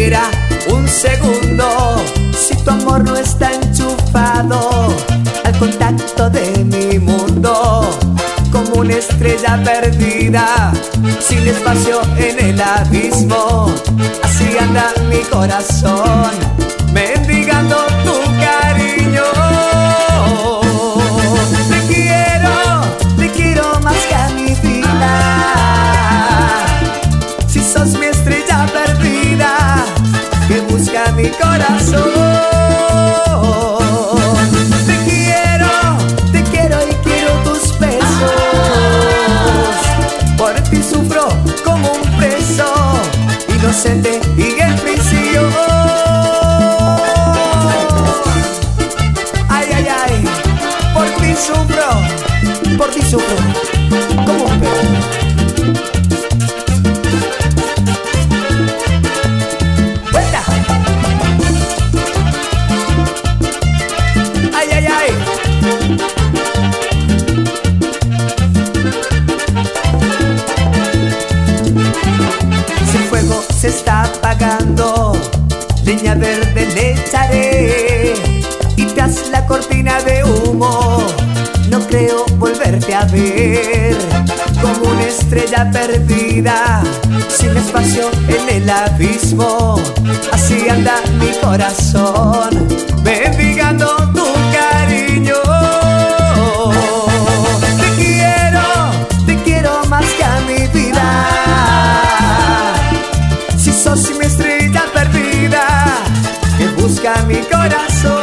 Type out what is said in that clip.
siquiera un segundo si tu amor no está enchufado al contacto de mi mundo. Como una estrella perdida, sin espacio en el abismo, así anda mi corazón, mendigando tu cariño. Te quiero más que a mi vida. Si sos mi estrella perdida, que busca mi corazón. Inocente y en prisión. Ay, ay, ay, por ti sufro como un perro. ¡Vuelta! Ay, ay, ay. Se está apagando, leña verde le echaré y tras la cortina de humo no creo volverte a ver. Como una estrella perdida, sin espacio en el abismo, así anda mi corazón, mendigando tu cariño. Te quiero más que a mi vida. Si sos mi estrella perdida, que busca mi corazón.